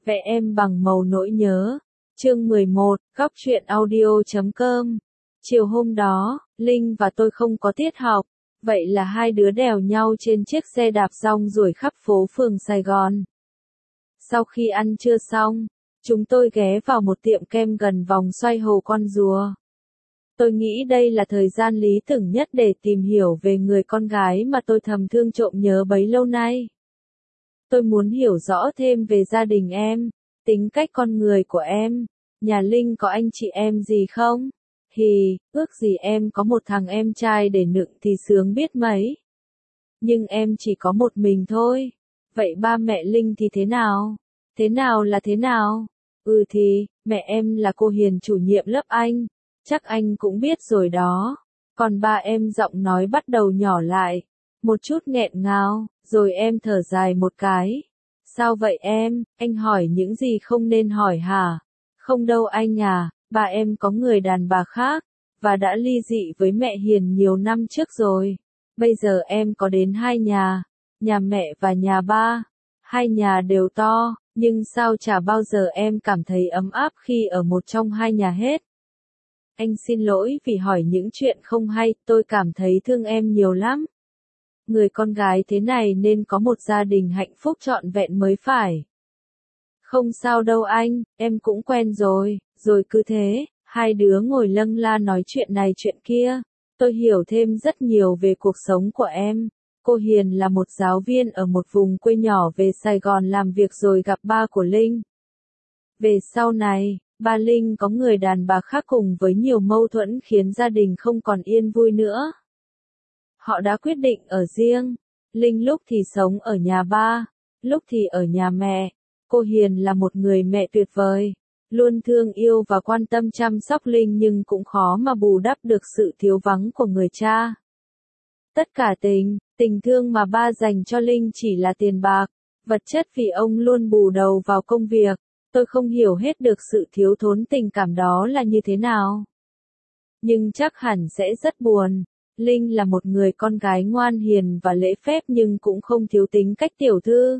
Vẽ em bằng màu nỗi nhớ. Chương 11, góc truyện audio.com. Chiều hôm đó, Linh và tôi không có tiết học, vậy là hai đứa đèo nhau trên chiếc xe đạp rong ruổi khắp phố phường Sài Gòn. Sau khi ăn trưa xong, chúng tôi ghé vào một tiệm kem gần vòng xoay Hồ Con Rùa. Tôi nghĩ đây là thời gian lý tưởng nhất để tìm hiểu về người con gái mà tôi thầm thương trộm nhớ bấy lâu nay. Tôi muốn hiểu rõ thêm về gia đình em, tính cách con người của em. Nhà Linh có anh chị em gì không? Ước gì em có một thằng em trai để nựng thì sướng biết mấy. Nhưng em chỉ có một mình thôi. Vậy ba mẹ Linh thì thế nào? Thế nào là thế nào? Mẹ em là cô Hiền chủ nhiệm lớp anh. Chắc anh cũng biết rồi đó. Còn ba em giọng nói bắt đầu nhỏ lại. Một chút nghẹn ngào, rồi em thở dài một cái. Sao vậy em? Anh hỏi những gì không nên hỏi hả? Không đâu anh à, ba em có người đàn bà khác, và đã ly dị với mẹ Hiền nhiều năm trước rồi. Bây giờ em có đến hai nhà mẹ và nhà ba. Hai nhà đều to, nhưng sao chả bao giờ em cảm thấy ấm áp khi ở một trong hai nhà hết. Anh xin lỗi vì hỏi những chuyện không hay, tôi cảm thấy thương em nhiều lắm. Người con gái thế này nên có một gia đình hạnh phúc trọn vẹn mới phải. Không sao đâu anh, em cũng quen rồi. Rồi cứ thế, hai đứa ngồi lâng la nói chuyện này chuyện kia. Tôi hiểu thêm rất nhiều về cuộc sống của em. Cô Hiền là một giáo viên ở một vùng quê nhỏ về Sài Gòn làm việc rồi gặp ba của Linh. Về sau này, ba Linh có người đàn bà khác cùng với nhiều mâu thuẫn khiến gia đình không còn yên vui nữa. Họ đã quyết định ở riêng. Linh lúc thì sống ở nhà ba, lúc thì ở nhà mẹ. Cô Hiền là một người mẹ tuyệt vời, luôn thương yêu và quan tâm chăm sóc Linh nhưng cũng khó mà bù đắp được sự thiếu vắng của người cha. Tất cả tình thương mà ba dành cho Linh chỉ là tiền bạc, vật chất vì ông luôn bù đầu vào công việc. Tôi không hiểu hết được sự thiếu thốn tình cảm đó là như thế nào. Nhưng chắc hẳn sẽ rất buồn. Linh là một người con gái ngoan hiền và lễ phép nhưng cũng không thiếu tính cách tiểu thư.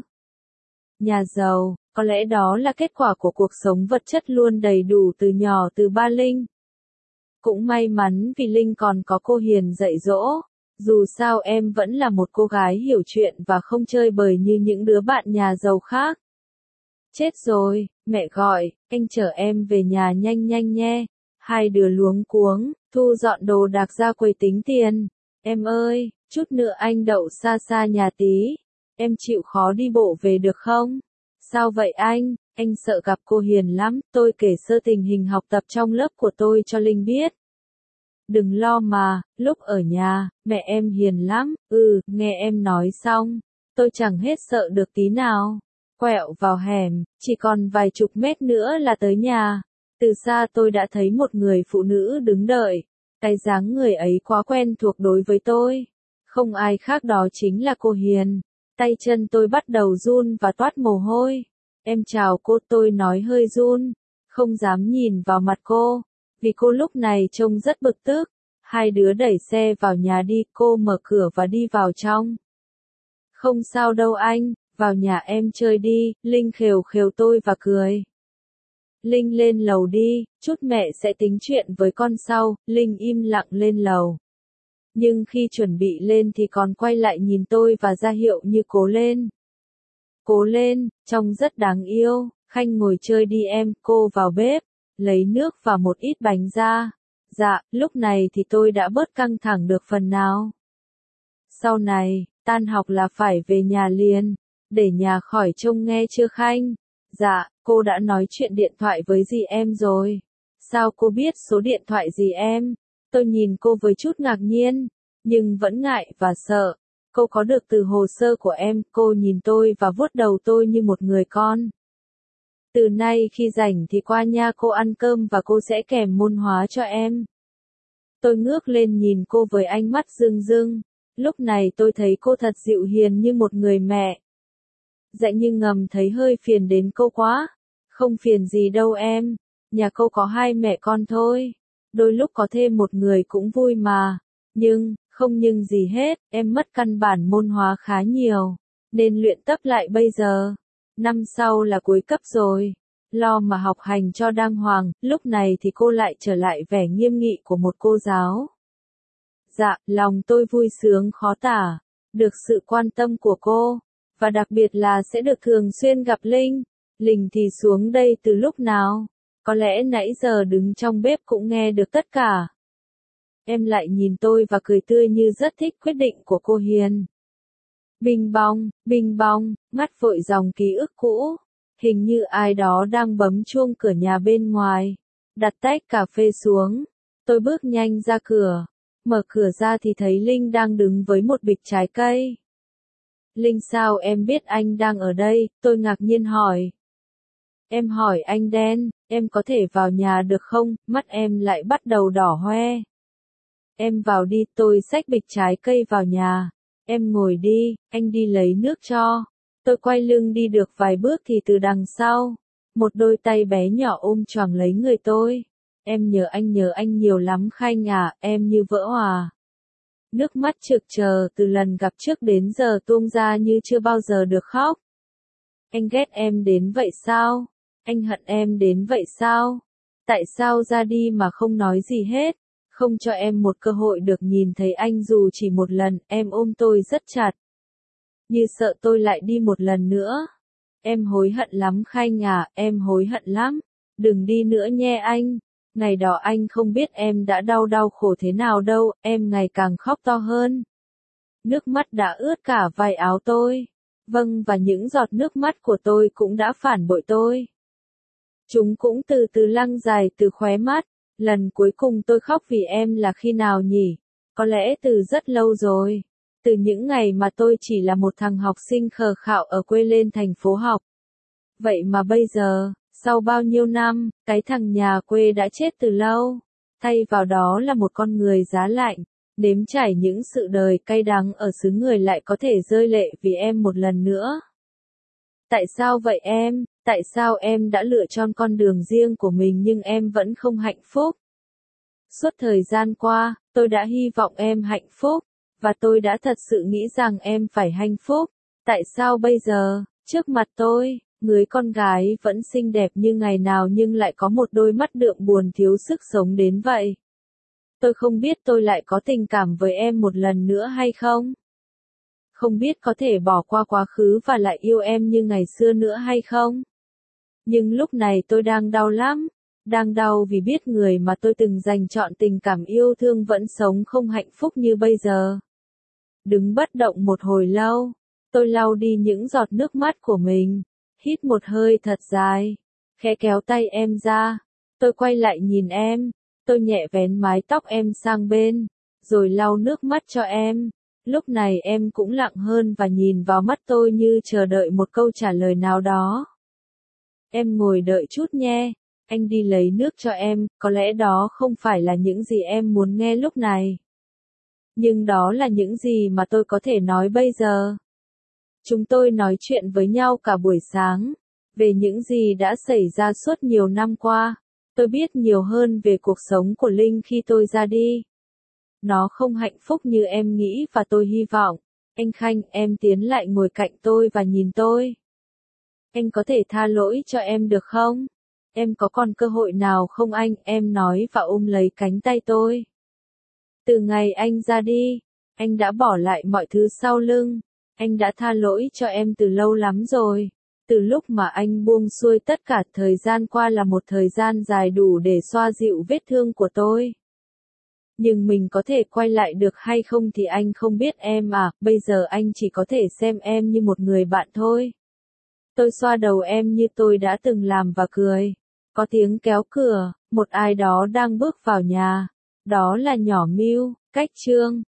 Nhà giàu, có lẽ đó là kết quả của cuộc sống vật chất luôn đầy đủ từ nhỏ từ ba Linh. Cũng may mắn vì Linh còn có cô Hiền dạy dỗ. Dù sao em vẫn là một cô gái hiểu chuyện và không chơi bời như những đứa bạn nhà giàu khác. Chết rồi, mẹ gọi, anh chở em về nhà nhanh nhanh nhé. Hai đứa luống cuống, thu dọn đồ đạc ra quầy tính tiền. Em ơi, chút nữa anh đậu xa xa nhà tí. Em chịu khó đi bộ về được không? Sao vậy anh sợ gặp cô Hiền lắm. Tôi kể sơ tình hình học tập trong lớp của tôi cho Linh biết. Đừng lo mà, lúc ở nhà, mẹ em hiền lắm. Nghe em nói xong, tôi chẳng hết sợ được tí nào. Quẹo vào hẻm, chỉ còn vài chục mét nữa là tới nhà. Từ xa tôi đã thấy một người phụ nữ đứng đợi. Cái dáng người ấy quá quen thuộc đối với tôi. Không ai khác đó chính là cô Hiền. Tay chân tôi bắt đầu run và toát mồ hôi. Em chào cô, tôi nói hơi run. Không dám nhìn vào mặt cô. Vì cô lúc này trông rất bực tức. Hai đứa đẩy xe vào nhà đi, cô mở cửa và đi vào trong. Không sao đâu anh, vào nhà em chơi đi, Linh khều khều tôi và cười. Linh lên lầu đi, chút mẹ sẽ tính chuyện với con sau. Linh im lặng lên lầu. Nhưng khi chuẩn bị lên thì còn quay lại nhìn tôi và ra hiệu như cố lên. Cố lên, trông rất đáng yêu. Khanh ngồi chơi đi em, cô vào bếp, lấy nước và một ít bánh ra. Dạ, lúc này thì tôi đã bớt căng thẳng được phần nào. Sau này, tan học là phải về nhà liền, để nhà khỏi trông nghe chưa Khanh? Dạ, cô đã nói chuyện điện thoại với dì em rồi. Sao cô biết số điện thoại dì em? Tôi nhìn cô với chút ngạc nhiên, nhưng vẫn ngại và sợ. Cô có được từ hồ sơ của em. Cô nhìn tôi và vuốt đầu tôi như một người con. Từ nay khi rảnh thì qua nhà cô ăn cơm và cô sẽ kèm môn hóa cho em. Tôi ngước lên nhìn cô với ánh mắt rưng rưng. Lúc này tôi thấy cô thật dịu hiền như một người mẹ. Dạ nhưng ngầm thấy hơi phiền đến cô quá. Không phiền gì đâu em. Nhà cô có hai mẹ con thôi. Đôi lúc có thêm một người cũng vui mà. Không nhưng gì hết, em mất căn bản môn hóa khá nhiều. Nên luyện tập lại bây giờ. Năm sau là cuối cấp rồi. Lo mà học hành cho đàng hoàng, lúc này thì cô lại trở lại vẻ nghiêm nghị của một cô giáo. Dạ, lòng tôi vui sướng khó tả, được sự quan tâm của cô, và đặc biệt là sẽ được thường xuyên gặp Linh. Linh thì xuống đây từ lúc nào? Có lẽ nãy giờ đứng trong bếp cũng nghe được tất cả. Em lại nhìn tôi và cười tươi như rất thích quyết định của cô Hiền. Bing bong, ngắt vội dòng ký ức cũ. Hình như ai đó đang bấm chuông cửa nhà bên ngoài. Đặt tách cà phê xuống. Tôi bước nhanh ra cửa. Mở cửa ra thì thấy Linh đang đứng với một bịch trái cây. Linh, sao em biết anh đang ở đây? Tôi ngạc nhiên hỏi. Em hỏi anh đen, em có thể vào nhà được không? Mắt em lại bắt đầu đỏ hoe. Em vào đi, tôi xách bịch trái cây vào nhà. Em ngồi đi, anh đi lấy nước cho. Tôi quay lưng đi được vài bước thì từ đằng sau, một đôi tay bé nhỏ ôm choàng lấy người tôi. Em nhớ anh nhiều lắm Khanh à, em như vỡ òa. Nước mắt trực chờ từ lần gặp trước đến giờ tuôn ra như chưa bao giờ được khóc. Anh ghét em đến vậy sao? Anh hận em đến vậy sao? Tại sao ra đi mà không nói gì hết? Không cho em một cơ hội được nhìn thấy anh dù chỉ một lần, em ôm tôi rất chặt. Như sợ tôi lại đi một lần nữa. Em hối hận lắm Khanh à, em hối hận lắm. Đừng đi nữa nhé anh. Ngày đó anh không biết em đã đau khổ thế nào đâu, em ngày càng khóc to hơn. Nước mắt đã ướt cả vai áo tôi. Vâng, và những giọt nước mắt của tôi cũng đã phản bội tôi. Chúng cũng từ từ lăn dài từ khóe mắt. Lần cuối cùng tôi khóc vì em là khi nào nhỉ? Có lẽ từ rất lâu rồi. Từ những ngày mà tôi chỉ là một thằng học sinh khờ khạo ở quê lên thành phố học. Vậy mà bây giờ, sau bao nhiêu năm, cái thằng nhà quê đã chết từ lâu. Thay vào đó là một con người giá lạnh, nếm trải những sự đời cay đắng ở xứ người lại có thể rơi lệ vì em một lần nữa. Tại sao vậy em? Tại sao em đã lựa chọn con đường riêng của mình nhưng em vẫn không hạnh phúc? Suốt thời gian qua, tôi đã hy vọng em hạnh phúc, và tôi đã thật sự nghĩ rằng em phải hạnh phúc. Tại sao bây giờ, trước mặt tôi, người con gái vẫn xinh đẹp như ngày nào nhưng lại có một đôi mắt đượm buồn thiếu sức sống đến vậy? Tôi không biết tôi lại có tình cảm với em một lần nữa hay không? Không biết có thể bỏ qua quá khứ và lại yêu em như ngày xưa nữa hay không? Nhưng lúc này tôi đang đau lắm. Đang đau vì biết người mà tôi từng dành trọn tình cảm yêu thương vẫn sống không hạnh phúc như bây giờ. Đứng bất động một hồi lâu, tôi lau đi những giọt nước mắt của mình, hít một hơi thật dài, khẽ kéo tay em ra, tôi quay lại nhìn em, tôi nhẹ vén mái tóc em sang bên, rồi lau nước mắt cho em. Lúc này em cũng lặng hơn và nhìn vào mắt tôi như chờ đợi một câu trả lời nào đó. Em ngồi đợi chút nhé. Anh đi lấy nước cho em, có lẽ đó không phải là những gì em muốn nghe lúc này. Nhưng đó là những gì mà tôi có thể nói bây giờ. Chúng tôi nói chuyện với nhau cả buổi sáng, về những gì đã xảy ra suốt nhiều năm qua. Tôi biết nhiều hơn về cuộc sống của Linh khi tôi ra đi. Nó không hạnh phúc như em nghĩ và tôi hy vọng. Anh Khanh, em tiến lại ngồi cạnh tôi và nhìn tôi. Anh có thể tha lỗi cho em được không? Em có còn cơ hội nào không anh? Em nói và ôm lấy cánh tay tôi. Từ ngày anh ra đi, anh đã bỏ lại mọi thứ sau lưng. Anh đã tha lỗi cho em từ lâu lắm rồi. Từ lúc mà anh buông xuôi tất cả, thời gian qua là một thời gian dài đủ để xoa dịu vết thương của tôi. Nhưng mình có thể quay lại được hay không thì anh không biết em à, bây giờ anh chỉ có thể xem em như một người bạn thôi. Tôi xoa đầu em như tôi đã từng làm và cười. Có tiếng kéo cửa, một ai đó đang bước vào nhà. Đó là nhỏ Miu, cách Trương.